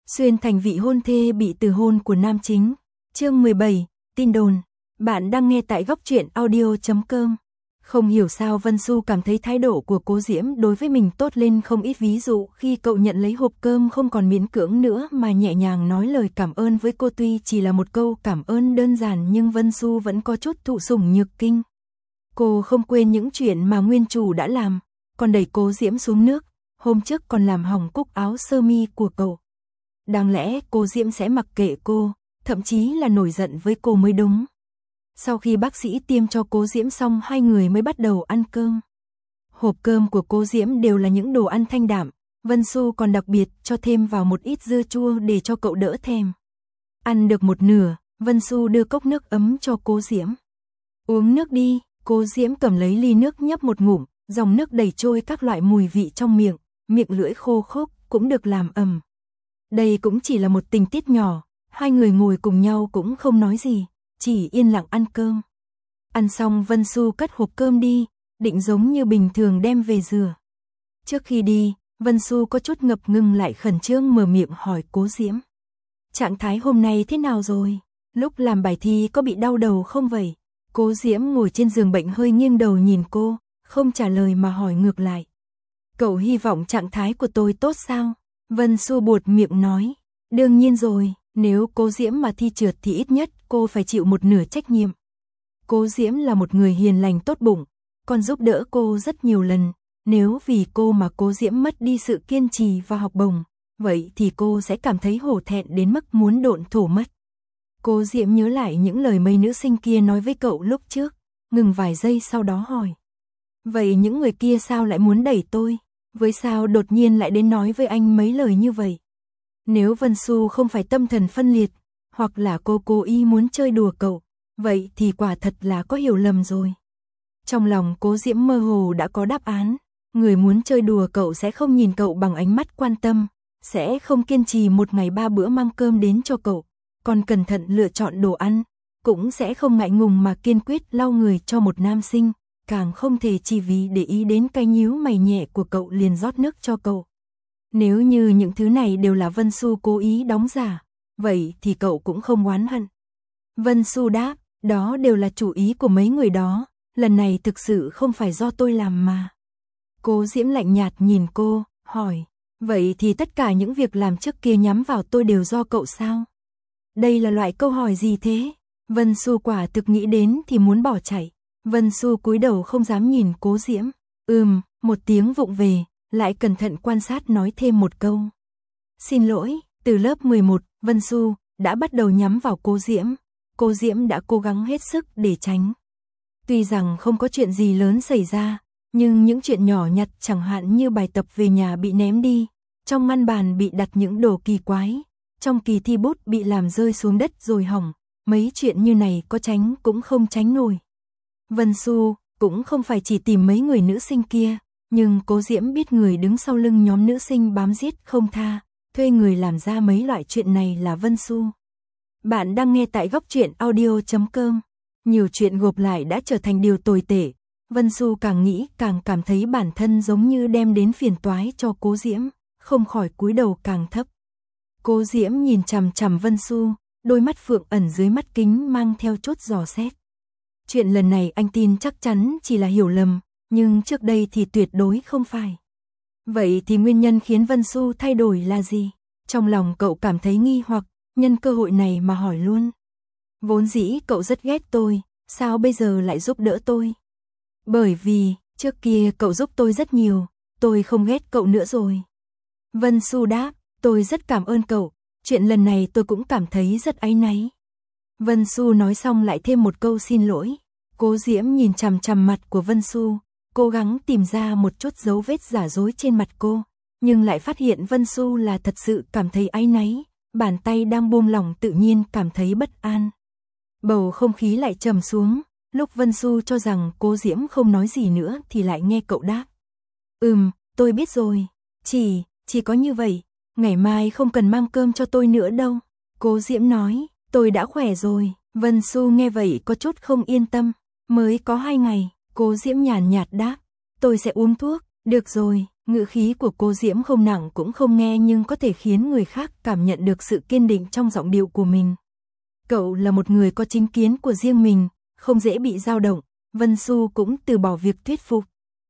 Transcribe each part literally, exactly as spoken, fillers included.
Xuyên thành vị hôn thê bị từ hôn của nam chính. Chương mười bảy, tin đồn. Bạn đang nghe tại góc truyện audio chấm com. Không hiểu sao Vân Xu cảm thấy thái độ của Cố Diễm đối với mình tốt lên không ít, ví dụ khi cậu nhận lấy hộp cơm không còn miễn cưỡng nữa mà nhẹ nhàng nói lời cảm ơn với cô, tuy chỉ là một câu cảm ơn đơn giản nhưng Vân Xu vẫn có chút thụ sủng nhược kinh. Cô không quên những chuyện mà nguyên chủ đã làm, còn đẩy Cố Diễm xuống nước, hôm trước còn làm hỏng cúc áo sơ mi của cậu. Đáng lẽ Cố Diễm sẽ mặc kệ cô, thậm chí là nổi giận với cô mới đúng. Sau khi bác sĩ tiêm cho Cố Diễm xong, hai người mới bắt đầu ăn cơm. Hộp cơm của Cố Diễm đều là những đồ ăn thanh đạm, Vân Xu còn đặc biệt cho thêm vào một ít dưa chua để cho cậu đỡ thèm. Ăn được một nửa, Vân Xu đưa cốc nước ấm cho Cố Diễm. Uống nước đi. Cố Diễm cầm lấy ly nước nhấp một ngụm, dòng nước đầy trôi các loại mùi vị trong miệng, miệng lưỡi khô khốc cũng được làm ầm. Đây cũng chỉ là một tình tiết nhỏ, hai người ngồi cùng nhau cũng không nói gì, chỉ yên lặng ăn cơm. Ăn xong Vân Xu cất hộp cơm đi, định giống như bình thường đem về rửa. Trước khi đi, Vân Xu có chút ngập ngừng lại khẩn trương mở miệng hỏi Cố Diễm. Trạng thái hôm nay thế nào rồi? Lúc làm bài thi có bị đau đầu không vậy? Cố Diễm ngồi trên giường bệnh hơi nghiêng đầu nhìn cô, không trả lời mà hỏi ngược lại. Cậu hy vọng trạng thái của tôi tốt sao? Vân Xu buột miệng nói. Đương nhiên rồi, nếu Cố Diễm mà thi trượt thì ít nhất cô phải chịu một nửa trách nhiệm. Cố Diễm là một người hiền lành tốt bụng, còn giúp đỡ cô rất nhiều lần. Nếu vì cô mà Cố Diễm mất đi sự kiên trì và học bổng, vậy thì cô sẽ cảm thấy hổ thẹn đến mức muốn độn thổ mất. Cố Diễm nhớ lại những lời mấy nữ sinh kia nói với cậu lúc trước, ngừng vài giây sau đó hỏi. Vậy những người kia sao lại muốn đẩy tôi? Với sao đột nhiên lại đến nói với anh mấy lời như vậy? Nếu Vân Xu không phải tâm thần phân liệt, hoặc là cô cố ý muốn chơi đùa cậu, vậy thì quả thật là có hiểu lầm rồi. Trong lòng Cố Diễm mơ hồ đã có đáp án, người muốn chơi đùa cậu sẽ không nhìn cậu bằng ánh mắt quan tâm, sẽ không kiên trì một ngày ba bữa mang cơm đến cho cậu, còn cẩn thận lựa chọn đồ ăn, cũng sẽ không ngại ngùng mà kiên quyết lau người cho một nam sinh, càng không thể chỉ vì để ý đến cái nhíu mày nhẹ của cậu liền rót nước cho cậu. Nếu như những thứ này đều là Vân Xu cố ý đóng giả, vậy thì cậu cũng không oán hận. Vân Xu đáp, đó đều là chủ ý của mấy người đó, lần này thực sự không phải do tôi làm mà. Cố Diễm lạnh nhạt nhìn cô, hỏi, vậy thì tất cả những việc làm trước kia nhắm vào tôi đều do cậu sao? Đây là loại câu hỏi gì thế? Vân Xu quả thực nghĩ đến thì muốn bỏ chạy. Vân Xu cúi đầu không dám nhìn Cố Diễm. Ừm, một tiếng vụng về, lại cẩn thận quan sát nói thêm một câu. Xin lỗi, từ lớp mười một, Vân Xu đã bắt đầu nhắm vào Cố Diễm. Cố Diễm đã cố gắng hết sức để tránh. Tuy rằng không có chuyện gì lớn xảy ra, nhưng những chuyện nhỏ nhặt chẳng hạn như bài tập về nhà bị ném đi, trong ngăn bàn bị đặt những đồ kỳ quái, trong kỳ thi bút bị làm rơi xuống đất rồi hỏng, mấy chuyện như này có tránh cũng không tránh nổi. Vân Xu cũng không phải chỉ tìm mấy người nữ sinh kia, nhưng Cố Diễm biết người đứng sau lưng nhóm nữ sinh bám giết không tha, thuê người làm ra mấy loại chuyện này là Vân Xu. Bạn đang nghe tại góc truyện audio chấm com. Nhiều chuyện gộp lại đã trở thành điều tồi tệ. Vân Xu càng nghĩ càng cảm thấy bản thân giống như đem đến phiền toái cho Cố Diễm, không khỏi cúi đầu càng thấp. Cố Diễm nhìn chằm chằm Vân Xu, đôi mắt phượng ẩn dưới mắt kính mang theo chút dò xét. Chuyện lần này anh tin chắc chắn chỉ là hiểu lầm, nhưng trước đây thì tuyệt đối không phải. Vậy thì nguyên nhân khiến Vân Xu thay đổi là gì? Trong lòng cậu cảm thấy nghi hoặc, nhân cơ hội này mà hỏi luôn. Vốn dĩ cậu rất ghét tôi, sao bây giờ lại giúp đỡ tôi? Bởi vì, trước kia cậu giúp tôi rất nhiều, tôi không ghét cậu nữa rồi. Vân Xu đáp, tôi rất cảm ơn cậu, chuyện lần này tôi cũng cảm thấy rất áy náy. Vân Xu nói xong lại thêm một câu xin lỗi. Cố Diễm nhìn chằm chằm mặt của Vân Xu, cố gắng tìm ra một chút dấu vết giả dối trên mặt cô, nhưng lại phát hiện Vân Xu là thật sự cảm thấy áy náy, bàn tay đang buông lỏng tự nhiên cảm thấy bất an. Bầu không khí lại trầm xuống, lúc Vân Xu cho rằng Cố Diễm không nói gì nữa thì lại nghe cậu đáp. Ừm, tôi biết rồi, chỉ, chỉ có như vậy, ngày mai không cần mang cơm cho tôi nữa đâu. Cố Diễm nói, tôi đã khỏe rồi. Vân Xu nghe vậy có chút không yên tâm, mới có hai ngày, Cố Diễm nhàn nhạt đáp, tôi sẽ uống thuốc, được rồi, Ngữ khí của cô Diễm không nặng cũng không nghe nhưng có thể khiến người khác cảm nhận được sự kiên định trong giọng điệu của mình. Cậu là một người có chính kiến của riêng mình, không dễ bị dao động, Vân Xu cũng từ bỏ việc thuyết phục.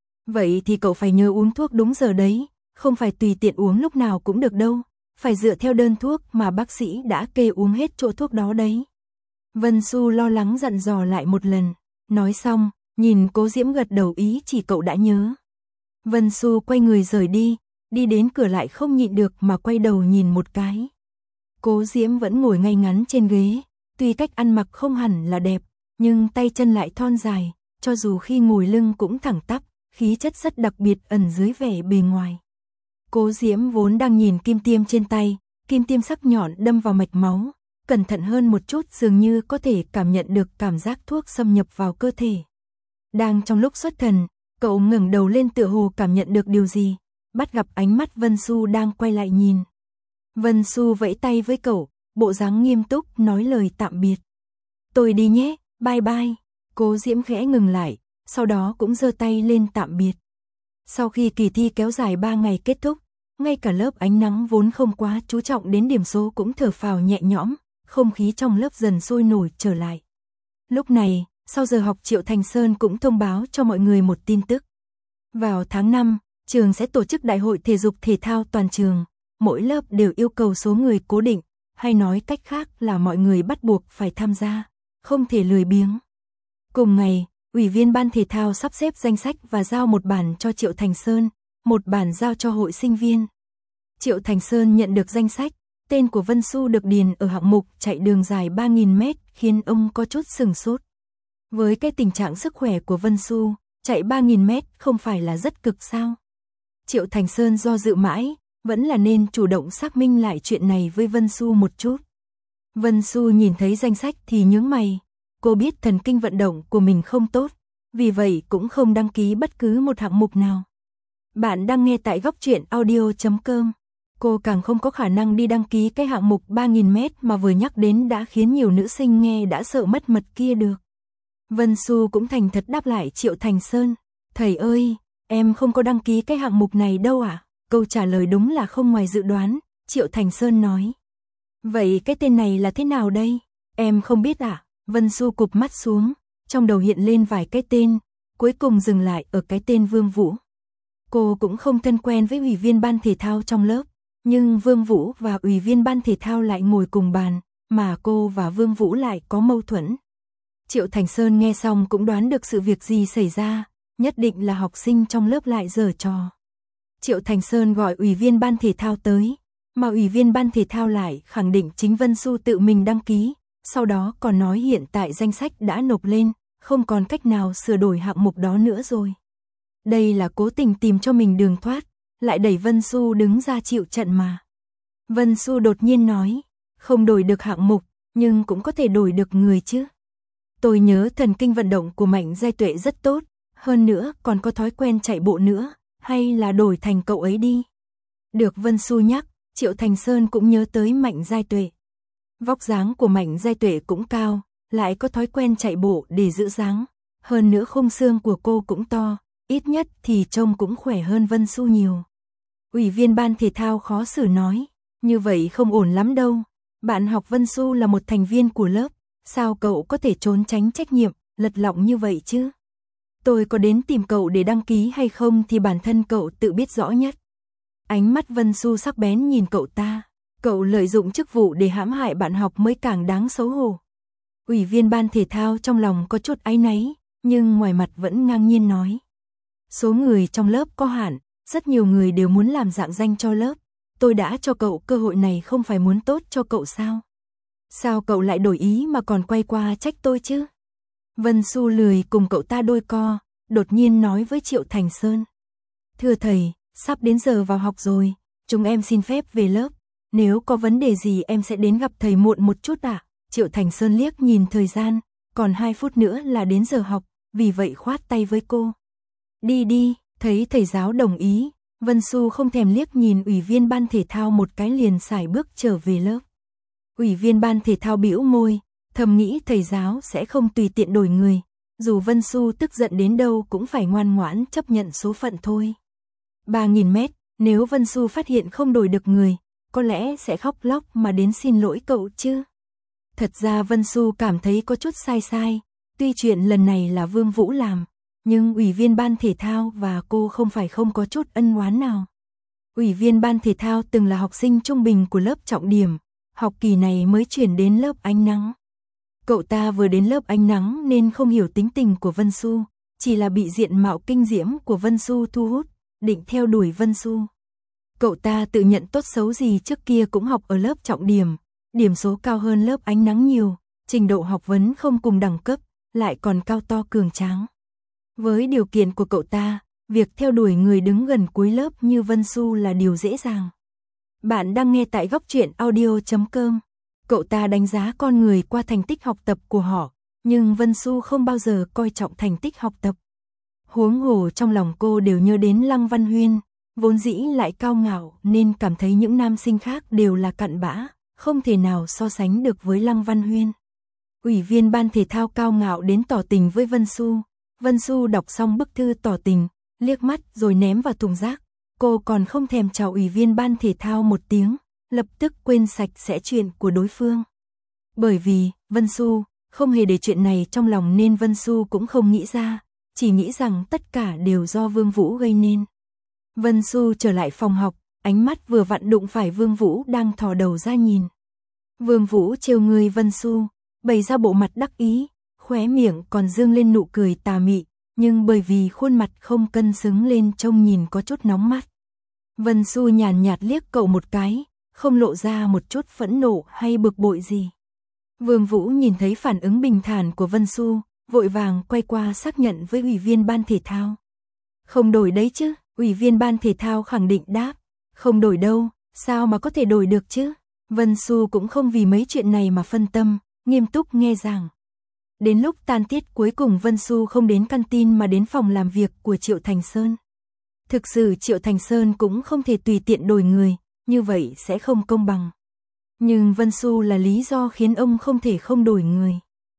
Vậy thì cậu phải nhớ uống thuốc đúng giờ đấy, không phải tùy tiện uống lúc nào cũng được đâu, phải dựa theo đơn thuốc mà bác sĩ đã kê uống hết chỗ thuốc đó đấy. Vân Xu lo lắng dặn dò lại một lần, nói xong, nhìn Cố Diễm gật đầu ý chỉ cậu đã nhớ. Vân Xu quay người rời đi, đi đến cửa lại không nhịn được mà quay đầu nhìn một cái. Cố Diễm vẫn ngồi ngay ngắn trên ghế, tuy cách ăn mặc không hẳn là đẹp, nhưng tay chân lại thon dài, cho dù khi ngồi lưng cũng thẳng tắp, khí chất rất đặc biệt ẩn dưới vẻ bề ngoài. Cố Diễm vốn đang nhìn kim tiêm trên tay, kim tiêm sắc nhọn đâm vào mạch máu, cẩn thận hơn một chút dường như có thể cảm nhận được cảm giác thuốc xâm nhập vào cơ thể. Đang trong lúc xuất thần, cậu ngẩng đầu lên tựa hồ cảm nhận được điều gì, bắt gặp ánh mắt Vân Xu đang quay lại nhìn. Vân Xu vẫy tay với cậu, bộ dáng nghiêm túc nói lời tạm biệt. Tôi đi nhé, bye bye. Cố Diễm khẽ ngừng lại, sau đó cũng giơ tay lên tạm biệt. Sau khi kỳ thi kéo dài ba ngày kết thúc, ngay cả lớp ánh nắng vốn không quá chú trọng đến điểm số cũng thở phào nhẹ nhõm, không khí trong lớp dần sôi nổi trở lại. Lúc này, sau giờ học Triệu Thành Sơn cũng thông báo cho mọi người một tin tức. Vào tháng năm, trường sẽ tổ chức đại hội thể dục thể thao toàn trường, mỗi lớp đều yêu cầu số người cố định, hay nói cách khác là mọi người bắt buộc phải tham gia, không thể lười biếng. Cùng ngày, Ủy viên ban thể thao sắp xếp danh sách và giao một bản cho Triệu Thành Sơn, một bản giao cho hội sinh viên. Triệu Thành Sơn nhận được danh sách, tên của Vân Xu được điền ở hạng mục chạy đường dài ba nghìn mét khiến ông có chút sừng sốt. Với cái tình trạng sức khỏe của Vân Xu, chạy ba nghìn mét không phải là rất cực sao? Triệu Thành Sơn do dự mãi, vẫn là nên chủ động xác minh lại chuyện này với Vân Xu một chút. Vân Xu nhìn thấy danh sách thì nhướng mày, cô biết thần kinh vận động của mình không tốt, vì vậy cũng không đăng ký bất cứ một hạng mục nào. Bạn đang nghe tại góc truyện audio chấm com. Cô càng không có khả năng đi đăng ký cái hạng mục ba nghìn mét mà vừa nhắc đến đã khiến nhiều nữ sinh nghe đã sợ mất mật kia được. Vân Xu cũng thành thật đáp lại Triệu Thành Sơn. Thầy ơi, em không có đăng ký cái hạng mục này đâu ạ. À? Câu trả lời đúng là không ngoài dự đoán, Triệu Thành Sơn nói. Vậy cái tên này là thế nào đây? Em không biết ạ. À? Vân Xu cụp mắt xuống, trong đầu hiện lên vài cái tên, cuối cùng dừng lại ở cái tên Vương Vũ. Cô cũng không thân quen với ủy viên ban thể thao trong lớp, nhưng Vương Vũ và ủy viên ban thể thao lại ngồi cùng bàn, mà cô và Vương Vũ lại có mâu thuẫn. Triệu Thành Sơn nghe xong cũng đoán được sự việc gì xảy ra, nhất định là học sinh trong lớp lại giở trò. Triệu Thành Sơn gọi ủy viên ban thể thao tới, mà ủy viên ban thể thao lại khẳng định chính Vân Xu tự mình đăng ký, sau đó còn nói hiện tại danh sách đã nộp lên, không còn cách nào sửa đổi hạng mục đó nữa rồi. Đây là cố tình tìm cho mình đường thoát, lại đẩy Vân Xu đứng ra chịu trận mà. Vân Xu đột nhiên nói, không đổi được hạng mục, nhưng cũng có thể đổi được người chứ. Tôi nhớ thần kinh vận động của Mạnh Giai Tuệ rất tốt, hơn nữa còn có thói quen chạy bộ nữa, hay là đổi thành cậu ấy đi. Được Vân Xu nhắc, Triệu Thành Sơn cũng nhớ tới Mạnh Giai Tuệ. Vóc dáng của Mạnh Giai Tuệ cũng cao, lại có thói quen chạy bộ để giữ dáng, hơn nữa khung xương của cô cũng to, ít nhất thì trông cũng khỏe hơn Vân Xu nhiều. Ủy viên ban thể thao khó xử nói, như vậy không ổn lắm đâu, bạn học Vân Xu là một thành viên của lớp, sao cậu có thể trốn tránh trách nhiệm, lật lọng như vậy chứ? Tôi có đến tìm cậu để đăng ký hay không thì bản thân cậu tự biết rõ nhất. Ánh mắt Vân Xu sắc bén nhìn cậu ta, cậu lợi dụng chức vụ để hãm hại bạn học mới càng đáng xấu hổ. Ủy viên ban thể thao trong lòng có chút áy náy, nhưng ngoài mặt vẫn ngang nhiên nói. Số người trong lớp có hạn, rất nhiều người đều muốn làm dạng danh cho lớp. Tôi đã cho cậu cơ hội này không phải muốn tốt cho cậu sao? Sao cậu lại đổi ý mà còn quay qua trách tôi chứ? Vân Xu lười cùng cậu ta đôi co, đột nhiên nói với Triệu Thành Sơn. Thưa thầy, sắp đến giờ vào học rồi, chúng em xin phép về lớp. Nếu có vấn đề gì em sẽ đến gặp thầy muộn một chút ạ. À? Triệu Thành Sơn liếc nhìn thời gian, còn hai phút nữa là đến giờ học, vì vậy khoát tay với cô. Đi đi, thấy thầy giáo đồng ý, Vân Xu không thèm liếc nhìn ủy viên ban thể thao một cái liền sải bước trở về lớp. Ủy viên ban thể thao bĩu môi, thầm nghĩ thầy giáo sẽ không tùy tiện đổi người, dù Vân Xu tức giận đến đâu cũng phải ngoan ngoãn chấp nhận số phận thôi. ba nghìn mét, nếu Vân Xu phát hiện không đổi được người, có lẽ sẽ khóc lóc mà đến xin lỗi cậu chứ. Thật ra Vân Xu cảm thấy có chút sai sai, tuy chuyện lần này là Vương Vũ làm, nhưng ủy viên ban thể thao và cô không phải không có chút ân oán nào. Ủy viên ban thể thao từng là học sinh trung bình của lớp trọng điểm, học kỳ này mới chuyển đến lớp ánh nắng. Cậu ta vừa đến lớp ánh nắng nên không hiểu tính tình của Vân Xu, chỉ là bị diện mạo kinh diễm của Vân Xu thu hút, định theo đuổi Vân Xu. Cậu ta tự nhận tốt xấu gì trước kia cũng học ở lớp trọng điểm, điểm số cao hơn lớp ánh nắng nhiều, trình độ học vấn không cùng đẳng cấp, lại còn cao to cường tráng. Với điều kiện của cậu ta, việc theo đuổi người đứng gần cuối lớp như Vân Xu là điều dễ dàng. Bạn đang nghe tại góc truyện audio chấm com. Cậu ta đánh giá con người qua thành tích học tập của họ, nhưng Vân Xu không bao giờ coi trọng thành tích học tập. Huống hồ trong lòng cô đều nhớ đến Lăng Văn Huyên, vốn dĩ lại cao ngạo nên cảm thấy những nam sinh khác đều là cặn bã, không thể nào so sánh được với Lăng Văn Huyên. Ủy viên ban thể thao cao ngạo đến tỏ tình với Vân Xu. Vân Xu đọc xong bức thư tỏ tình, liếc mắt rồi ném vào thùng rác. Cô còn không thèm chào ủy viên ban thể thao một tiếng, lập tức quên sạch sẽ chuyện của đối phương. Bởi vì, Vân Xu không hề để chuyện này trong lòng nên Vân Xu cũng không nghĩ ra, chỉ nghĩ rằng tất cả đều do Vương Vũ gây nên. Vân Xu trở lại phòng học, ánh mắt vừa vặn đụng phải Vương Vũ đang thò đầu ra nhìn. Vương Vũ trêu người Vân Xu, bày ra bộ mặt đắc ý, khóe miệng còn dương lên nụ cười tà mị, nhưng bởi vì khuôn mặt không cân xứng lên trông nhìn có chút nóng mắt. Vân Xu nhàn nhạt liếc cậu một cái, không lộ ra một chút phẫn nộ hay bực bội gì. Vương Vũ nhìn thấy phản ứng bình thản của Vân Xu, vội vàng quay qua xác nhận với ủy viên ban thể thao. Không đổi đấy chứ, ủy viên ban thể thao khẳng định đáp. Không đổi đâu, sao mà có thể đổi được chứ. Vân Xu cũng không vì mấy chuyện này mà phân tâm, nghiêm túc nghe giảng. Đến lúc tan tiết cuối cùng Vân Xu không đến canteen mà đến phòng làm việc của Triệu Thành Sơn. Thực sự Triệu Thành Sơn cũng không thể tùy tiện đổi người, như vậy sẽ không công bằng. Nhưng Vân Xu là lý do khiến ông không thể không đổi người.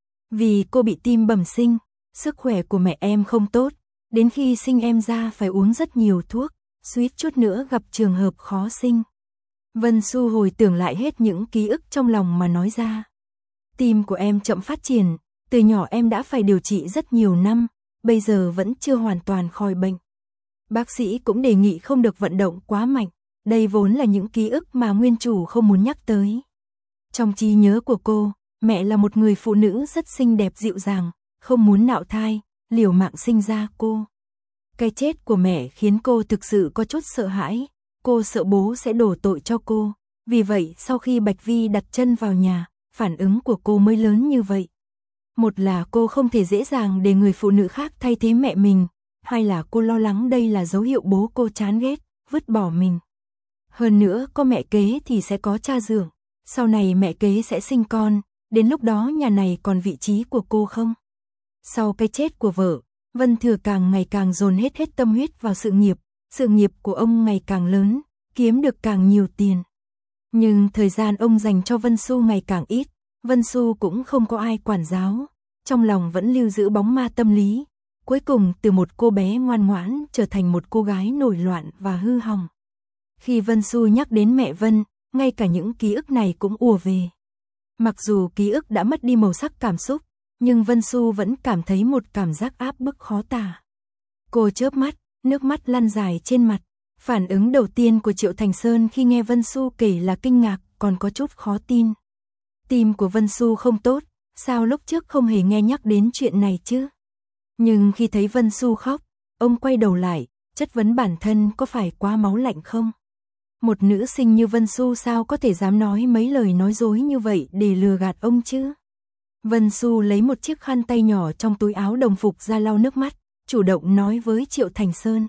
Vì cô bị tim bẩm sinh, sức khỏe của mẹ em không tốt, đến khi sinh em ra phải uống rất nhiều thuốc, suýt chút nữa gặp trường hợp khó sinh. Vân Xu hồi tưởng lại hết những ký ức trong lòng mà nói ra. Tim của em chậm phát triển, từ nhỏ em đã phải điều trị rất nhiều năm, bây giờ vẫn chưa hoàn toàn khỏi bệnh. Bác sĩ cũng đề nghị không được vận động quá mạnh, đây vốn là những ký ức mà nguyên chủ không muốn nhắc tới. Trong trí nhớ của cô, mẹ là một người phụ nữ rất xinh đẹp dịu dàng, không muốn nạo thai, liều mạng sinh ra cô. Cái chết của mẹ khiến cô thực sự có chút sợ hãi, cô sợ bố sẽ đổ tội cho cô, vì vậy sau khi Bạch Vi đặt chân vào nhà, phản ứng của cô mới lớn như vậy. Một là cô không thể dễ dàng để người phụ nữ khác thay thế mẹ mình, hai là cô lo lắng đây là dấu hiệu bố cô chán ghét, vứt bỏ mình. Hơn nữa có mẹ kế thì sẽ có cha dưỡng, sau này mẹ kế sẽ sinh con, đến lúc đó nhà này còn vị trí của cô không? Sau cái chết của vợ, Vân Thừa càng ngày càng dồn hết hết tâm huyết vào sự nghiệp, sự nghiệp của ông ngày càng lớn, kiếm được càng nhiều tiền. Nhưng thời gian ông dành cho Vân Xu ngày càng ít, Vân Xu cũng không có ai quản giáo, trong lòng vẫn lưu giữ bóng ma tâm lý, cuối cùng từ một cô bé ngoan ngoãn trở thành một cô gái nổi loạn và hư hỏng. Khi Vân Xu nhắc đến mẹ Vân, ngay cả những ký ức này cũng ùa về. Mặc dù ký ức đã mất đi màu sắc cảm xúc, nhưng Vân Xu vẫn cảm thấy một cảm giác áp bức khó tả. Cô chớp mắt, nước mắt lăn dài trên mặt. Phản ứng đầu tiên của Triệu Thành Sơn khi nghe Vân Xu kể là kinh ngạc, còn có chút khó tin. Tim của Vân Xu không tốt, sao lúc trước không hề nghe nhắc đến chuyện này chứ? Nhưng khi thấy Vân Xu khóc, ông quay đầu lại, chất vấn bản thân có phải quá máu lạnh không? Một nữ sinh như Vân Xu sao có thể dám nói mấy lời nói dối như vậy để lừa gạt ông chứ? Vân Xu lấy một chiếc khăn tay nhỏ trong túi áo đồng phục ra lau nước mắt, chủ động nói với Triệu Thành Sơn.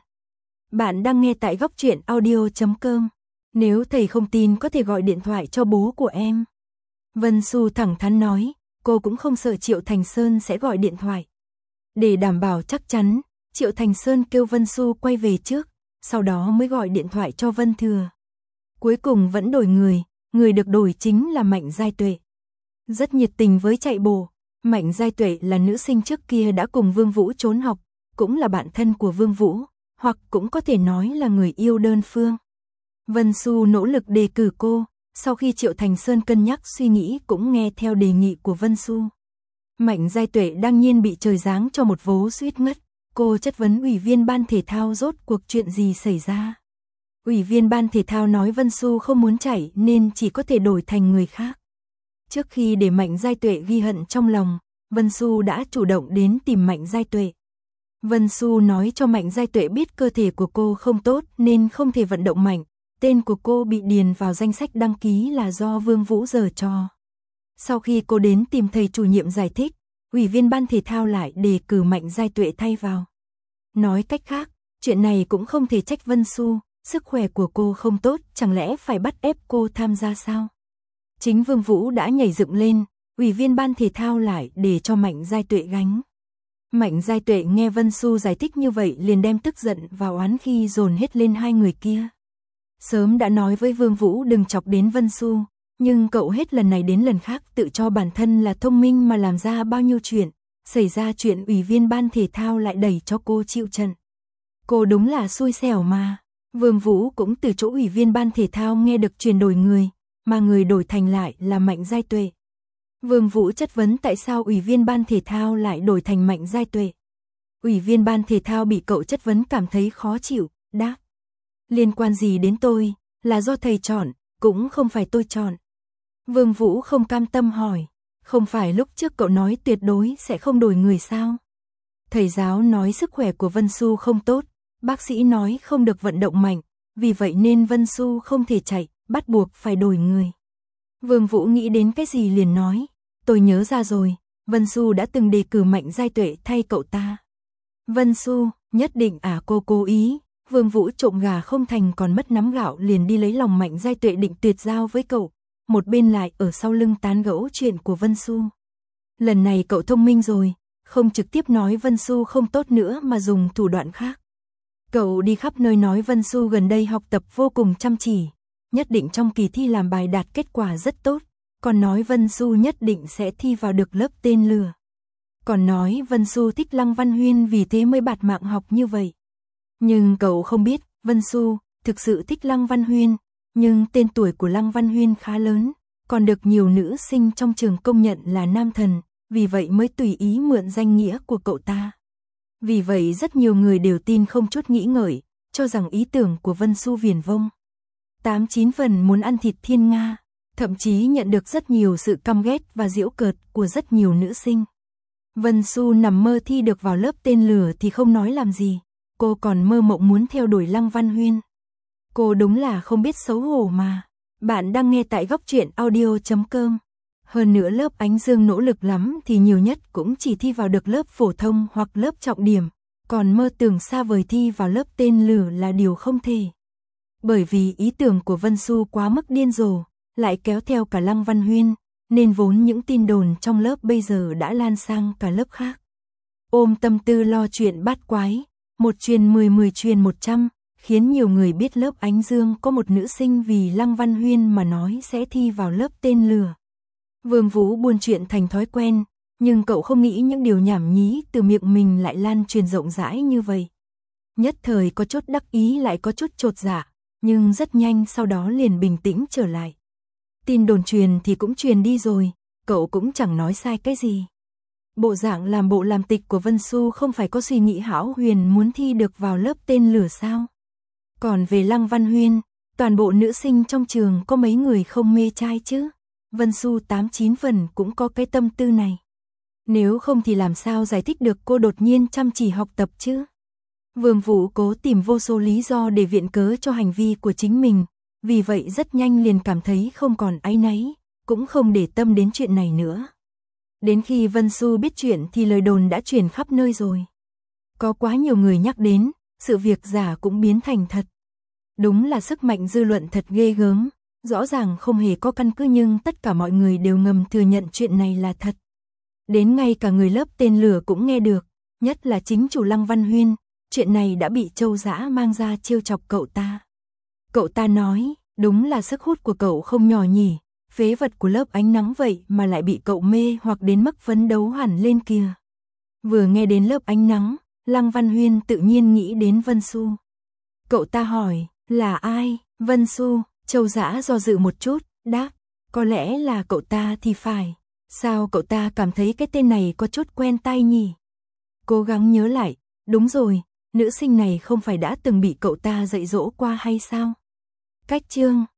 Bạn đang nghe tại góc truyện audio chấm com. Nếu thầy không tin có thể gọi điện thoại cho bố của em. Vân Xu thẳng thắn nói, cô cũng không sợ Triệu Thành Sơn sẽ gọi điện thoại. Để đảm bảo chắc chắn, Triệu Thành Sơn kêu Vân Xu quay về trước, sau đó mới gọi điện thoại cho Vân Thừa. Cuối cùng vẫn đổi người, người được đổi chính là Mạnh Giai Tuệ. Rất nhiệt tình với chạy bộ, Mạnh Giai Tuệ là nữ sinh trước kia đã cùng Vương Vũ trốn học, cũng là bạn thân của Vương Vũ. hoặc cũng có thể nói là người yêu đơn phương. Vân Xu nỗ lực đề cử cô, sau khi Triệu Thành Sơn cân nhắc suy nghĩ cũng nghe theo đề nghị của Vân Xu. Mạnh Giai Tuệ đương nhiên bị trời giáng cho một vố suýt ngất, cô chất vấn ủy viên ban thể thao rốt cuộc chuyện gì xảy ra. Ủy viên ban thể thao nói Vân Xu không muốn chạy nên chỉ có thể đổi thành người khác. Trước khi để Mạnh Giai Tuệ ghi hận trong lòng, Vân Xu đã chủ động đến tìm Mạnh Giai Tuệ. Vân Xu nói cho Mạnh Giai Tuệ biết cơ thể của cô không tốt nên không thể vận động mạnh, tên của cô bị điền vào danh sách đăng ký là do Vương Vũ giở trò. Sau khi cô đến tìm thầy chủ nhiệm giải thích, ủy viên ban thể thao lại đề cử Mạnh Giai Tuệ thay vào. Nói cách khác, chuyện này cũng không thể trách Vân Xu, sức khỏe của cô không tốt, chẳng lẽ phải bắt ép cô tham gia sao? Chính Vương Vũ đã nhảy dựng lên, ủy viên ban thể thao lại để cho Mạnh Giai Tuệ gánh. Mạnh Giai Tuệ nghe Vân Xu giải thích như vậy liền đem tức giận và oán khi dồn hết lên hai người kia. Sớm đã nói với Vương Vũ đừng chọc đến Vân Xu, nhưng cậu hết lần này đến lần khác tự cho bản thân là thông minh mà làm ra bao nhiêu chuyện, xảy ra chuyện ủy viên ban thể thao lại đẩy cho cô chịu trận. Cô đúng là xui xẻo mà. Vương Vũ cũng từ chỗ ủy viên ban thể thao nghe được chuyển đổi người, mà người đổi thành lại là Mạnh Giai Tuệ. Vương Vũ chất vấn tại sao ủy viên ban thể thao lại đổi thành Mạnh Giai Tuệ. Ủy viên ban thể thao bị cậu chất vấn cảm thấy khó chịu, đáp: liên quan gì đến tôi, là do thầy chọn, cũng không phải tôi chọn. Vương Vũ không cam tâm hỏi, không phải lúc trước cậu nói tuyệt đối sẽ không đổi người sao? Thầy giáo nói sức khỏe của Vân Xu không tốt, bác sĩ nói không được vận động mạnh, vì vậy nên Vân Xu không thể chạy, bắt buộc phải đổi người. Vương Vũ nghĩ đến cái gì liền nói, tôi nhớ ra rồi, Vân Xu đã từng đề cử Mạnh Giai Tuệ thay cậu ta. Vân Xu, nhất định à cô cố ý. Vương Vũ trộm gà không thành còn mất nắm gạo liền đi lấy lòng Mạnh Giai Tuệ định tuyệt giao với cậu, một bên lại ở sau lưng tán gẫu chuyện của Vân Xu. Lần này cậu thông minh rồi, không trực tiếp nói Vân Xu không tốt nữa mà dùng thủ đoạn khác. Cậu đi khắp nơi nói Vân Xu gần đây học tập vô cùng chăm chỉ, nhất định trong kỳ thi làm bài đạt kết quả rất tốt, còn nói Vân Xu nhất định sẽ thi vào được lớp tên lừa. Còn nói Vân Xu thích Lăng Văn Huyên vì thế mới bạt mạng học như vậy. Nhưng cậu không biết, Vân Xu thực sự thích Lăng Văn Huyên, nhưng tên tuổi của Lăng Văn Huyên khá lớn, còn được nhiều nữ sinh trong trường công nhận là nam thần, vì vậy mới tùy ý mượn danh nghĩa của cậu ta. Vì vậy rất nhiều người đều tin không chút nghĩ ngợi, cho rằng ý tưởng của Vân Xu viển vông. Tám chín phần muốn ăn thịt thiên nga, thậm chí nhận được rất nhiều sự căm ghét và giễu cợt của rất nhiều nữ sinh. Vân Xu nằm mơ thi được vào lớp tên lừa thì không nói làm gì, cô còn mơ mộng muốn theo đuổi Lăng Văn Huyên. Cô đúng là không biết xấu hổ mà. Bạn đang nghe tại góc truyện audio chấm com. Hơn nữa lớp Ánh Dương nỗ lực lắm thì nhiều nhất cũng chỉ thi vào được lớp phổ thông hoặc lớp trọng điểm, còn mơ tưởng xa vời thi vào lớp tên lừa là điều không thể. Bởi vì ý tưởng của Vân Xu quá mức điên rồ, lại kéo theo cả Lăng Văn Huyên, nên vốn những tin đồn trong lớp bây giờ đã lan sang cả lớp khác. Ôm tâm tư lo chuyện bát quái, một truyền mười mười truyền một trăm, khiến nhiều người biết lớp Ánh Dương có một nữ sinh vì Lăng Văn Huyên mà nói sẽ thi vào lớp tên lừa. Vương Vũ buôn chuyện thành thói quen, nhưng cậu không nghĩ những điều nhảm nhí từ miệng mình lại lan truyền rộng rãi như vậy. Nhất thời có chút đắc ý lại có chút chột dạ, nhưng rất nhanh sau đó liền bình tĩnh trở lại. Tin đồn truyền thì cũng truyền đi rồi, cậu cũng chẳng nói sai cái gì. Bộ dạng làm bộ làm tịch của Vân Xu không phải có suy nghĩ hão huyền muốn thi được vào lớp tên lừa sao? Còn về Lăng Văn Huyên, toàn bộ nữ sinh trong trường có mấy người không mê trai chứ? Vân Xu tám chín phần cũng có cái tâm tư này. Nếu không thì làm sao giải thích được cô đột nhiên chăm chỉ học tập chứ? Vương Vũ cố tìm vô số lý do để viện cớ cho hành vi của chính mình, vì vậy rất nhanh liền cảm thấy không còn áy náy, cũng không để tâm đến chuyện này nữa. Đến khi Vân Xu biết chuyện thì lời đồn đã truyền khắp nơi rồi. Có quá nhiều người nhắc đến, sự việc giả cũng biến thành thật. Đúng là sức mạnh dư luận thật ghê gớm, rõ ràng không hề có căn cứ nhưng tất cả mọi người đều ngầm thừa nhận chuyện này là thật. Đến ngay cả người lớp tên lừa cũng nghe được, nhất là chính chủ Lăng Văn Huyên, chuyện này đã bị Châu Dã mang ra trêu chọc cậu ta. Cậu ta nói, đúng là sức hút của cậu không nhỏ nhỉ, phế vật của lớp Ánh Nắng vậy mà lại bị cậu mê hoặc đến mức phấn đấu hẳn lên kìa. Vừa nghe đến lớp Ánh Nắng, Lăng Văn Huyên tự nhiên nghĩ đến Vân Xu. Cậu ta hỏi, là ai? Vân Xu, Châu Dã do dự một chút, đáp, có lẽ là cậu ta thì phải. Sao cậu ta cảm thấy cái tên này có chút quen tai nhỉ? Cố gắng nhớ lại, đúng rồi, nữ sinh này không phải đã từng bị cậu ta dạy dỗ qua hay sao? Cách chương